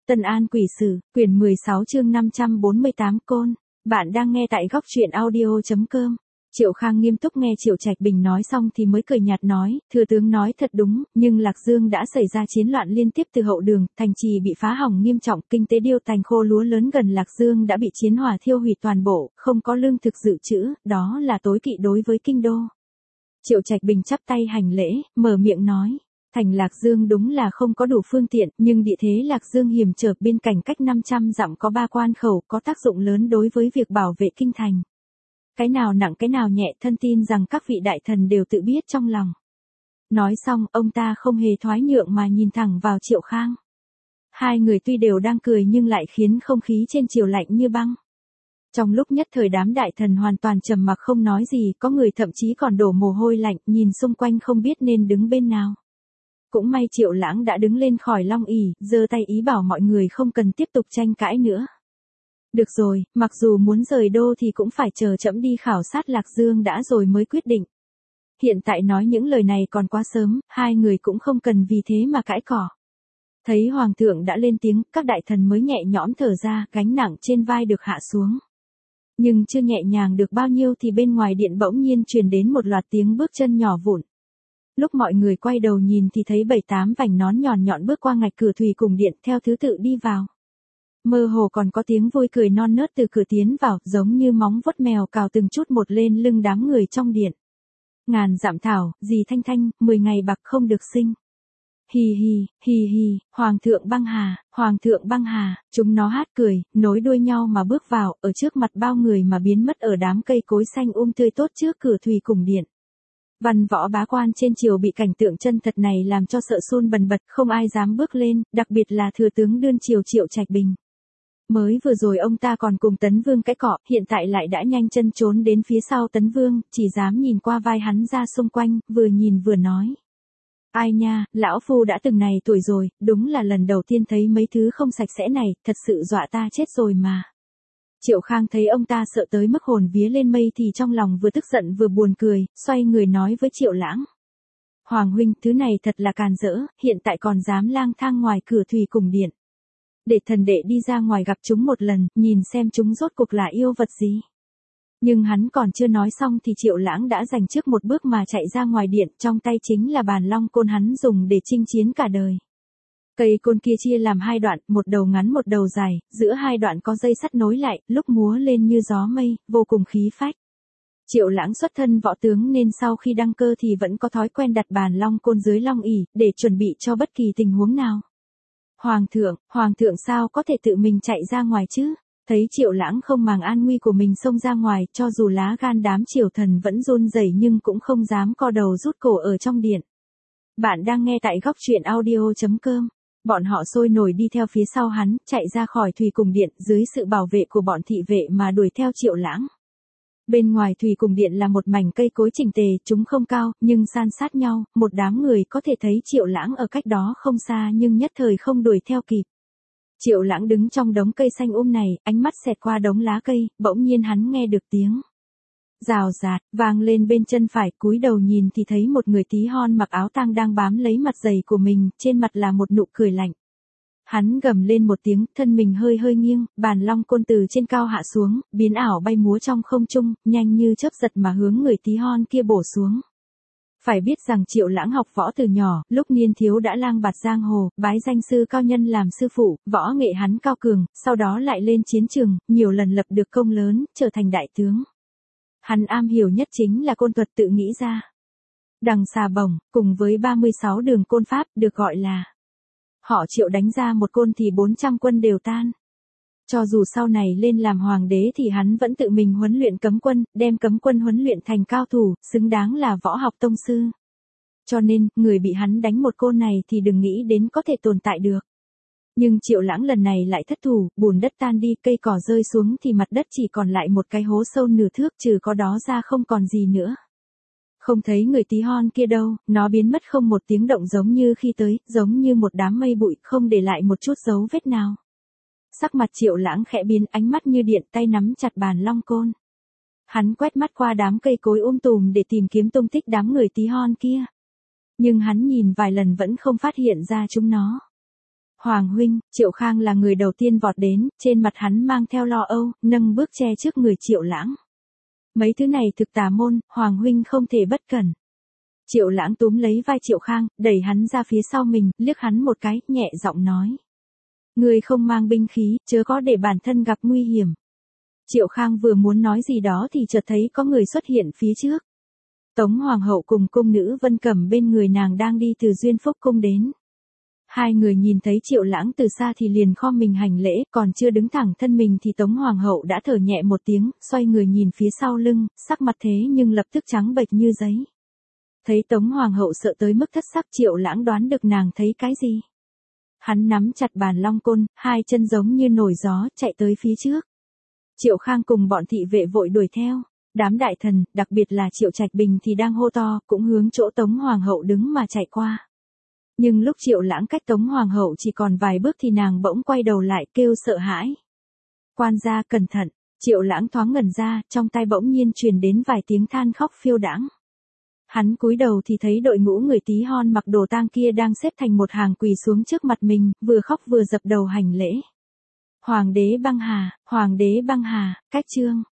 Tân An Quỷ Sử, quyển 16 chương 548 Côn. Bạn đang nghe tại góc truyện audio.com. Triệu Khang nghiêm túc nghe Triệu Trạch Bình nói xong thì mới cười nhạt nói, thừa tướng nói thật đúng, nhưng Lạc Dương đã xảy ra chiến loạn liên tiếp từ hậu đường, thành trì bị phá hỏng nghiêm trọng, kinh tế điêu tành khô lúa lớn gần Lạc Dương đã bị chiến hỏa thiêu hủy toàn bộ, không có lương thực dự trữ, đó là tối kỵ đối với kinh đô. Triệu Trạch Bình chắp tay hành lễ, mở miệng nói. Thành Lạc Dương đúng là không có đủ phương tiện, nhưng địa thế Lạc Dương hiểm trở bên cạnh cách 500 dặm có 3 quan khẩu có tác dụng lớn đối với việc bảo vệ kinh thành. Cái nào nặng cái nào nhẹ thân tin rằng các vị đại thần đều tự biết trong lòng. Nói xong, ông ta không hề thoái nhượng mà nhìn thẳng vào Triệu Khang. Hai người tuy đều đang cười nhưng lại khiến không khí trên triều lạnh như băng. Trong lúc nhất thời đám đại thần hoàn toàn trầm mặc không nói gì, có người thậm chí còn đổ mồ hôi lạnh, nhìn xung quanh không biết nên đứng bên nào. Cũng may Triệu Lãng đã đứng lên khỏi long ỷ, giơ tay ý bảo mọi người không cần tiếp tục tranh cãi nữa. Được rồi, mặc dù muốn rời đô thì cũng phải chờ trẫm đi khảo sát Lạc Dương đã rồi mới quyết định. Hiện tại nói những lời này còn quá sớm, hai người cũng không cần vì thế mà cãi cỏ. Thấy Hoàng thượng đã lên tiếng, các đại thần mới nhẹ nhõm thở ra, gánh nặng trên vai được hạ xuống. Nhưng chưa nhẹ nhàng được bao nhiêu thì bên ngoài điện bỗng nhiên truyền đến một loạt tiếng bước chân nhỏ vụn. Lúc mọi người quay đầu nhìn thì thấy 7-8 vành nón nhọn nhọn bước qua ngạch cửa thủy cùng điện theo thứ tự đi vào. Mơ hồ còn có tiếng vui cười non nớt từ cửa tiến vào, giống như móng vuốt mèo cào từng chút một lên lưng đám người trong điện. Ngàn dặm thảo, dì Thanh Thanh, 10 ngày bạc không được sinh. Hì hì, Hoàng thượng băng hà, chúng nó hát cười, nối đuôi nhau mà bước vào, ở trước mặt bao người mà biến mất ở đám cây cối xanh tươi tốt trước cửa thủy cùng điện. Văn võ bá quan trên triều bị cảnh tượng chân thật này làm cho sợ run bần bật, không ai dám bước lên, đặc biệt là thừa tướng đương triều Triệu Trạch Bình. Mới vừa rồi ông ta còn cùng Tấn Vương cãi cọ, hiện tại lại đã nhanh chân trốn đến phía sau Tấn Vương, chỉ dám nhìn qua vai hắn ra xung quanh, vừa nhìn vừa nói. Ai nha, lão phu đã từng này tuổi rồi, đúng là lần đầu tiên thấy mấy thứ không sạch sẽ này, thật sự dọa ta chết rồi mà. Triệu Khang thấy ông ta sợ tới mức hồn vía lên mây thì trong lòng vừa tức giận vừa buồn cười, xoay người nói với Triệu Lãng. Hoàng huynh, thứ này thật là càn rỡ, hiện tại còn dám lang thang ngoài cửa thủy cùng điện. Để thần đệ đi ra ngoài gặp chúng một lần, nhìn xem chúng rốt cuộc là yêu vật gì. Nhưng hắn còn chưa nói xong thì Triệu Lãng đã giành trước một bước mà chạy ra ngoài điện, trong tay chính là bàn long côn hắn dùng để chinh chiến cả đời. Cây côn kia chia làm hai đoạn, một đầu ngắn một đầu dài, giữa hai đoạn có dây sắt nối lại, lúc múa lên như gió mây, vô cùng khí phách. Triệu Lãng xuất thân võ tướng nên sau khi đăng cơ thì vẫn có thói quen đặt bàn long côn dưới long ỷ, để chuẩn bị cho bất kỳ tình huống nào. Hoàng thượng sao có thể tự mình chạy ra ngoài chứ? Thấy Triệu Lãng không màng an nguy của mình xông ra ngoài, cho dù lá gan đám triều thần vẫn run rẩy nhưng cũng không dám co đầu rút cổ ở trong điện. Bạn đang nghe tại góc truyện audio.com. Bọn họ sôi nổi đi theo phía sau hắn, chạy ra khỏi thủy cùng điện, dưới sự bảo vệ của bọn thị vệ mà đuổi theo Triệu Lãng. Bên ngoài thủy cùng điện là một mảnh cây cối chỉnh tề, chúng không cao, nhưng san sát nhau, một đám người có thể thấy Triệu Lãng ở cách đó không xa nhưng nhất thời không đuổi theo kịp. Triệu Lãng đứng trong đống cây xanh này, ánh mắt xẹt qua đống lá cây, bỗng nhiên hắn nghe được tiếng rào rạt, vang lên bên chân phải, cúi đầu nhìn thì thấy một người tí hon mặc áo tang đang bám lấy mặt giày của mình, trên mặt là một nụ cười lạnh. Hắn gầm lên một tiếng, thân mình hơi nghiêng, bàn long côn từ trên cao hạ xuống, biến ảo bay múa trong không trung, nhanh như chớp giật mà hướng người tí hon kia bổ xuống. Phải biết rằng Triệu Lãng học võ từ nhỏ, lúc niên thiếu đã lang bạt giang hồ, bái danh sư cao nhân làm sư phụ, võ nghệ hắn cao cường, sau đó lại lên chiến trường, nhiều lần lập được công lớn, trở thành đại tướng. Hắn am hiểu nhất chính là côn thuật tự nghĩ ra. Đằng xà bổng, cùng với 36 đường côn pháp, được gọi là họ Triệu đánh ra một côn thì 400 quân đều tan. Cho dù sau này lên làm hoàng đế thì hắn vẫn tự mình huấn luyện cấm quân, đem cấm quân huấn luyện thành cao thủ, xứng đáng là võ học tông sư. Cho nên, người bị hắn đánh một côn này thì đừng nghĩ đến có thể tồn tại được. Nhưng Triệu Lãng lần này lại thất thủ, bùn đất tan đi, cây cỏ rơi xuống thì mặt đất chỉ còn lại một cái hố sâu nửa thước, trừ có đó ra không còn gì nữa. Không thấy người tí hon kia đâu, nó biến mất không một tiếng động giống như khi tới, giống như một đám mây bụi, không để lại một chút dấu vết nào. Sắc mặt Triệu Lãng khẽ biến, ánh mắt như điện, tay nắm chặt bàn long côn. Hắn quét mắt qua đám cây cối tùm để tìm kiếm tung tích đám người tí hon kia. Nhưng hắn nhìn vài lần vẫn không phát hiện ra chúng nó. Hoàng huynh, Triệu Khang là người đầu tiên vọt đến, trên mặt hắn mang theo lo âu, nâng bước che trước người Triệu Lãng. Mấy thứ này thực tà môn, Hoàng huynh không thể bất cẩn. Triệu Lãng túm lấy vai Triệu Khang, đẩy hắn ra phía sau mình, liếc hắn một cái, nhẹ giọng nói. Ngươi không mang binh khí, chớ có để bản thân gặp nguy hiểm. Triệu Khang vừa muốn nói gì đó thì chợt thấy có người xuất hiện phía trước. Tống Hoàng hậu cùng cung nữ Vân Cẩm bên người nàng đang đi từ Duyên Phúc cung đến. Hai người nhìn thấy Triệu Lãng từ xa thì liền khom mình hành lễ, còn chưa đứng thẳng thân mình thì Tống Hoàng hậu đã thở nhẹ một tiếng, xoay người nhìn phía sau lưng, sắc mặt thế nhưng lập tức trắng bệch như giấy. Thấy Tống Hoàng hậu sợ tới mức thất sắc, Triệu Lãng đoán được nàng thấy cái gì. Hắn nắm chặt bàn long côn, hai chân giống như nổi gió, chạy tới phía trước. Triệu Khang cùng bọn thị vệ vội đuổi theo. Đám đại thần, đặc biệt là Triệu Trạch Bình thì đang hô to, cũng hướng chỗ Tống Hoàng hậu đứng mà chạy qua. Nhưng lúc Triệu Lãng cách Tống Hoàng hậu chỉ còn vài bước thì nàng bỗng quay đầu lại kêu sợ hãi. Quan gia cẩn thận, Triệu Lãng thoáng ngẩn ra, trong tai bỗng nhiên truyền đến vài tiếng than khóc phiêu đãng. Hắn cúi đầu thì thấy đội ngũ người tí hon mặc đồ tang kia đang xếp thành một hàng quỳ xuống trước mặt mình, vừa khóc vừa dập đầu hành lễ. Hoàng đế băng hà, cách chương.